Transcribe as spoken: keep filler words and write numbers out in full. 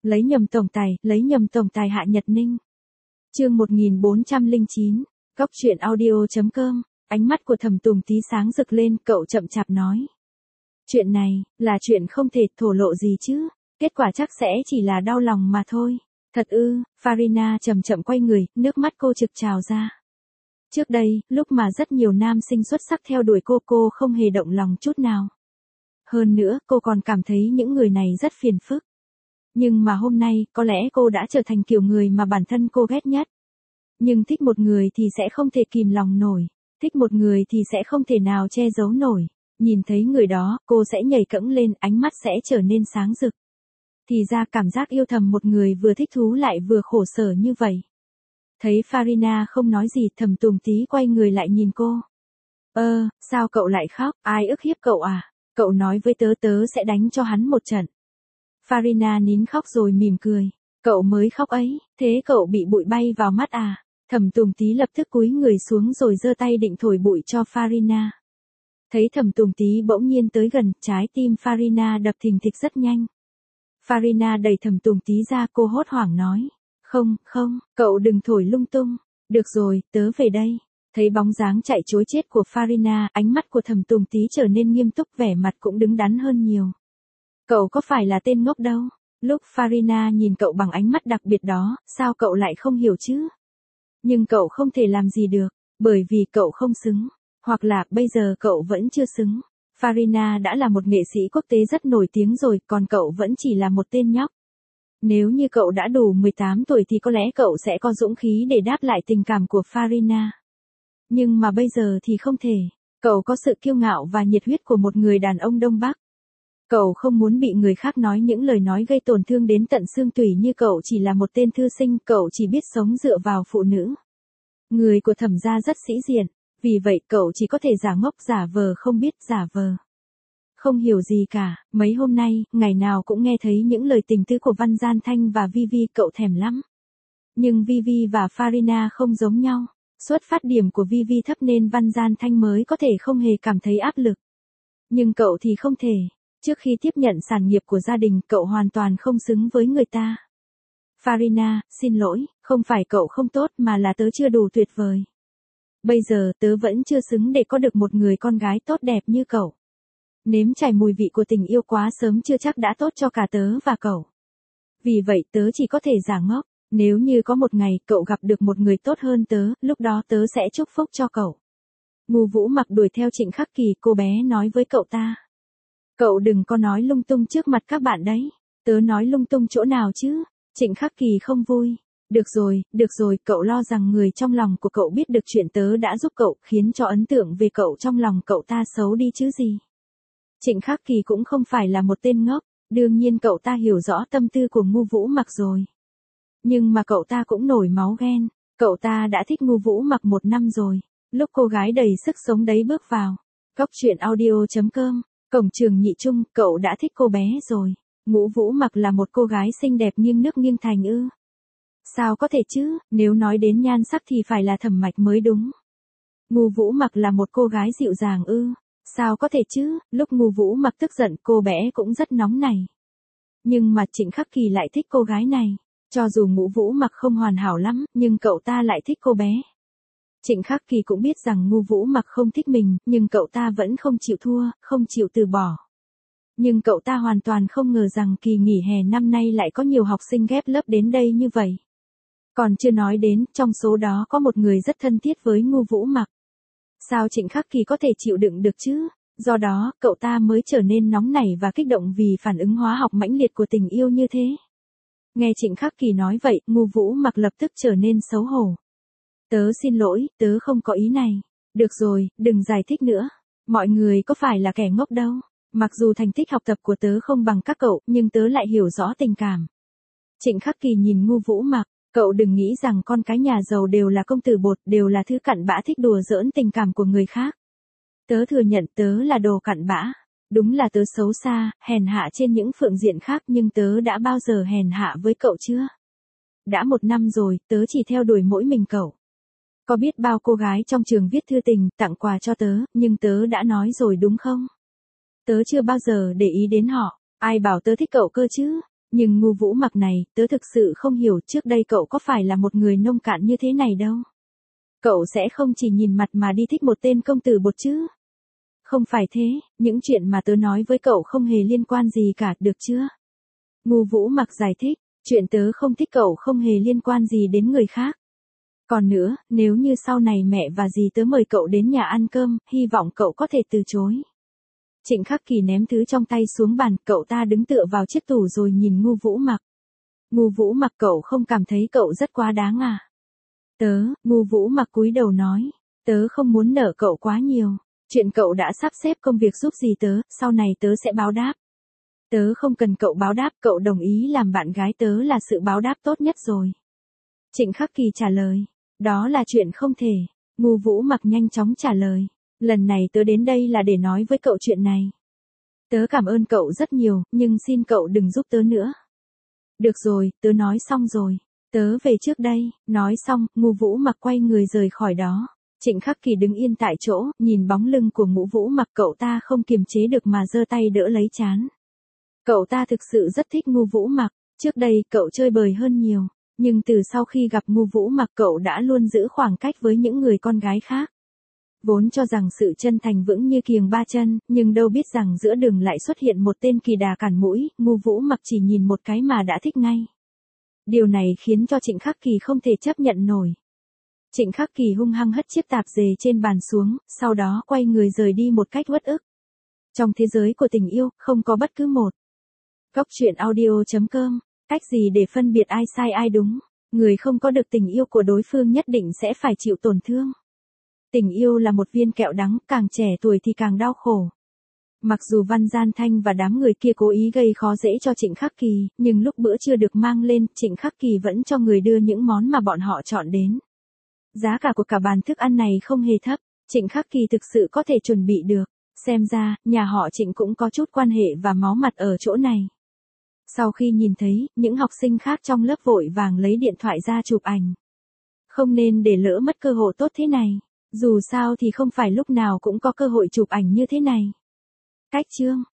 Lấy nhầm tổng tài, lấy nhầm tổng tài Hạ Nhật Ninh. Chương một nghìn bốn trăm lẻ chín, Góc truyện audio chấm com. Ánh mắt của Thẩm Tùng tí sáng rực lên, cậu chậm chạp nói. Chuyện này, là chuyện không thể thổ lộ gì chứ, kết quả chắc sẽ chỉ là đau lòng mà thôi. Thật ư? Farina chậm chậm quay người, nước mắt cô trực trào ra. Trước đây, lúc mà rất nhiều nam sinh xuất sắc theo đuổi cô, cô không hề động lòng chút nào. Hơn nữa, cô còn cảm thấy những người này rất phiền phức. Nhưng mà hôm nay, có lẽ cô đã trở thành kiểu người mà bản thân cô ghét nhất. Nhưng thích một người thì sẽ không thể kìm lòng nổi. Thích một người thì sẽ không thể nào che giấu nổi. Nhìn thấy người đó, cô sẽ nhảy cẫng lên, ánh mắt sẽ trở nên sáng rực. Thì ra cảm giác yêu thầm một người vừa thích thú lại vừa khổ sở như vậy. Thấy Farina không nói gì, Thẩm Tùng tí quay người lại nhìn cô. Ơ, sao cậu lại khóc, ai ức hiếp cậu à? Cậu nói với tớ tớ sẽ đánh cho hắn một trận. Farina nín khóc rồi mỉm cười. Cậu mới khóc ấy, thế cậu bị bụi bay vào mắt à? Thẩm Tùng tí lập tức cúi người xuống rồi giơ tay định thổi bụi cho Farina. Thấy Thẩm Tùng tí bỗng nhiên tới gần, trái tim Farina đập thình thịch rất nhanh. Farina đẩy Thẩm Tùng tí ra, cô hốt hoảng nói. Không, không, cậu đừng thổi lung tung. Được rồi, tớ về đây. Thấy bóng dáng chạy trối chết của Farina, ánh mắt của Thẩm Tùng tí trở nên nghiêm túc, vẻ mặt cũng đứng đắn hơn nhiều. Cậu có phải là tên ngốc đâu? Lúc Farina nhìn cậu bằng ánh mắt đặc biệt đó, sao cậu lại không hiểu chứ? Nhưng cậu không thể làm gì được, bởi vì cậu không xứng. Hoặc là bây giờ cậu vẫn chưa xứng. Farina đã là một nghệ sĩ quốc tế rất nổi tiếng rồi, còn cậu vẫn chỉ là một tên nhóc. Nếu như cậu đã đủ mười tám tuổi thì có lẽ cậu sẽ có dũng khí để đáp lại tình cảm của Farina. Nhưng mà bây giờ thì không thể. Cậu có sự kiêu ngạo và nhiệt huyết của một người đàn ông Đông Bắc. Cậu không muốn bị người khác nói những lời nói gây tổn thương đến tận xương tủy như cậu chỉ là một tên thư sinh, cậu chỉ biết sống dựa vào phụ nữ. Người của Thẩm gia rất sĩ diện, vì vậy cậu chỉ có thể giả ngốc giả vờ không biết giả vờ. Không hiểu gì cả, mấy hôm nay, ngày nào cũng nghe thấy những lời tình tứ của Văn Gian Thanh và Vivi, cậu thèm lắm. Nhưng Vivi và Farina không giống nhau. Xuất phát điểm của Vivi thấp nên Văn Gian Thanh mới có thể không hề cảm thấy áp lực. Nhưng cậu thì không thể. Trước khi tiếp nhận sản nghiệp của gia đình, cậu hoàn toàn không xứng với người ta. Farina, xin lỗi, không phải cậu không tốt mà là tớ chưa đủ tuyệt vời. Bây giờ tớ vẫn chưa xứng để có được một người con gái tốt đẹp như cậu. Nếm trải mùi vị của tình yêu quá sớm chưa chắc đã tốt cho cả tớ và cậu. Vì vậy tớ chỉ có thể giả ngốc. Nếu như có một ngày cậu gặp được một người tốt hơn tớ, lúc đó tớ sẽ chúc phúc cho cậu. Ngô Vũ Mặc đuổi theo Trịnh Khắc Kỳ, cô bé nói với cậu ta. Cậu đừng có nói lung tung trước mặt các bạn đấy. Tớ nói lung tung chỗ nào chứ? Trịnh Khắc Kỳ không vui. Được rồi, được rồi, cậu lo rằng người trong lòng của cậu biết được chuyện tớ đã giúp cậu, khiến cho ấn tượng về cậu trong lòng cậu ta xấu đi chứ gì. Trịnh Khắc Kỳ cũng không phải là một tên ngốc, đương nhiên cậu ta hiểu rõ tâm tư của Ngô Vũ Mặc rồi. Nhưng mà cậu ta cũng nổi máu ghen, cậu ta đã thích Ngô Vũ Mặc một năm rồi, lúc cô gái đầy sức sống đấy bước vào. Góc truyện audio chấm com, cổng trường nhị trung, cậu đã thích cô bé rồi. Ngô Vũ Mặc là một cô gái xinh đẹp nghiêng nước nghiêng thành ư. Sao có thể chứ, nếu nói đến nhan sắc thì phải là Thẩm Mạch mới đúng. Ngô Vũ Mặc là một cô gái dịu dàng ư. Sao có thể chứ, lúc Ngô Vũ Mặc tức giận cô bé cũng rất nóng này. Nhưng mà Trịnh Khắc Kỳ lại thích cô gái này. Cho dù Ngô Vũ Mặc không hoàn hảo lắm, nhưng cậu ta lại thích cô bé. Trịnh Khắc Kỳ cũng biết rằng Ngô Vũ Mặc không thích mình, nhưng cậu ta vẫn không chịu thua, không chịu từ bỏ. Nhưng cậu ta hoàn toàn không ngờ rằng kỳ nghỉ hè năm nay lại có nhiều học sinh ghép lớp đến đây như vậy. Còn chưa nói đến, trong số đó có một người rất thân thiết với Ngô Vũ Mặc. Sao Trịnh Khắc Kỳ có thể chịu đựng được chứ? Do đó, cậu ta mới trở nên nóng nảy và kích động vì phản ứng hóa học mãnh liệt của tình yêu như thế. Nghe Trịnh Khắc Kỳ nói vậy, Ngô Vũ Mặc lập tức trở nên xấu hổ. Tớ xin lỗi, tớ không có ý này. Được rồi, đừng giải thích nữa. Mọi người có phải là kẻ ngốc đâu. Mặc dù thành tích học tập của tớ không bằng các cậu, nhưng tớ lại hiểu rõ tình cảm. Trịnh Khắc Kỳ nhìn Ngô Vũ Mặc, cậu đừng nghĩ rằng con cái nhà giàu đều là công tử bột, đều là thứ cặn bã thích đùa giỡn tình cảm của người khác. Tớ thừa nhận tớ là đồ cặn bã. Đúng là tớ xấu xa, hèn hạ trên những phương diện khác, nhưng tớ đã bao giờ hèn hạ với cậu chưa? Đã một năm rồi, tớ chỉ theo đuổi mỗi mình cậu. Có biết bao cô gái trong trường viết thư tình, tặng quà cho tớ, nhưng tớ đã nói rồi đúng không? Tớ chưa bao giờ để ý đến họ, ai bảo tớ thích cậu cơ chứ? Nhưng Ngu Vũ Mặc này, tớ thực sự không hiểu trước đây cậu có phải là một người nông cạn như thế này đâu. Cậu sẽ không chỉ nhìn mặt mà đi thích một tên công tử bột chứ. Không phải thế, những chuyện mà tớ nói với cậu không hề liên quan gì cả, được chưa? Ngu Vũ Mặc giải thích, chuyện tớ không thích cậu không hề liên quan gì đến người khác. Còn nữa, nếu như sau này mẹ và dì tớ mời cậu đến nhà ăn cơm, hy vọng cậu có thể từ chối. Trịnh Khắc Kỳ ném thứ trong tay xuống bàn, cậu ta đứng tựa vào chiếc tủ rồi nhìn Ngu Vũ Mặc. Ngu Vũ Mặc, cậu không cảm thấy cậu rất quá đáng à? Tớ, Ngu Vũ Mặc cúi đầu nói, tớ không muốn nợ cậu quá nhiều. Chuyện cậu đã sắp xếp công việc giúp dì tớ, sau này tớ sẽ báo đáp. Tớ không cần cậu báo đáp, cậu đồng ý làm bạn gái tớ là sự báo đáp tốt nhất rồi. Trịnh Khắc Kỳ trả lời, đó là chuyện không thể. Ngu Vũ Mặc nhanh chóng trả lời, lần này tớ đến đây là để nói với cậu chuyện này. Tớ cảm ơn cậu rất nhiều, nhưng xin cậu đừng giúp tớ nữa. Được rồi, tớ nói xong rồi. Tớ về trước đây. Nói xong, Ngu Vũ Mặc quay người rời khỏi đó. Trịnh Khắc Kỳ đứng yên tại chỗ, nhìn bóng lưng của Ngu Vũ Mặc, cậu ta không kiềm chế được mà giơ tay đỡ lấy trán. Cậu ta thực sự rất thích Ngu Vũ Mặc, trước đây cậu chơi bời hơn nhiều, nhưng từ sau khi gặp Ngu Vũ Mặc cậu đã luôn giữ khoảng cách với những người con gái khác. Vốn cho rằng sự chân thành vững như kiềng ba chân, nhưng đâu biết rằng giữa đường lại xuất hiện một tên kỳ đà cản mũi, Ngu Vũ Mặc chỉ nhìn một cái mà đã thích ngay. Điều này khiến cho Trịnh Khắc Kỳ không thể chấp nhận nổi. Trịnh Khắc Kỳ hung hăng hất chiếc tạp dề trên bàn xuống, sau đó quay người rời đi một cách uất ức. Trong thế giới của tình yêu, không có bất cứ một Cóc truyện audio chấm com, cách gì để phân biệt ai sai ai đúng. Người không có được tình yêu của đối phương nhất định sẽ phải chịu tổn thương. Tình yêu là một viên kẹo đắng, càng trẻ tuổi thì càng đau khổ. Mặc dù Văn Gian Thanh và đám người kia cố ý gây khó dễ cho Trịnh Khắc Kỳ, nhưng lúc bữa trưa được mang lên, Trịnh Khắc Kỳ vẫn cho người đưa những món mà bọn họ chọn đến. Giá cả của cả bàn thức ăn này không hề thấp, Trịnh Khắc Kỳ thực sự có thể chuẩn bị được. Xem ra, nhà họ Trịnh cũng có chút quan hệ và máu mặt ở chỗ này. Sau khi nhìn thấy, những học sinh khác trong lớp vội vàng lấy điện thoại ra chụp ảnh. Không nên để lỡ mất cơ hội tốt thế này. Dù sao thì không phải lúc nào cũng có cơ hội chụp ảnh như thế này. Cách chương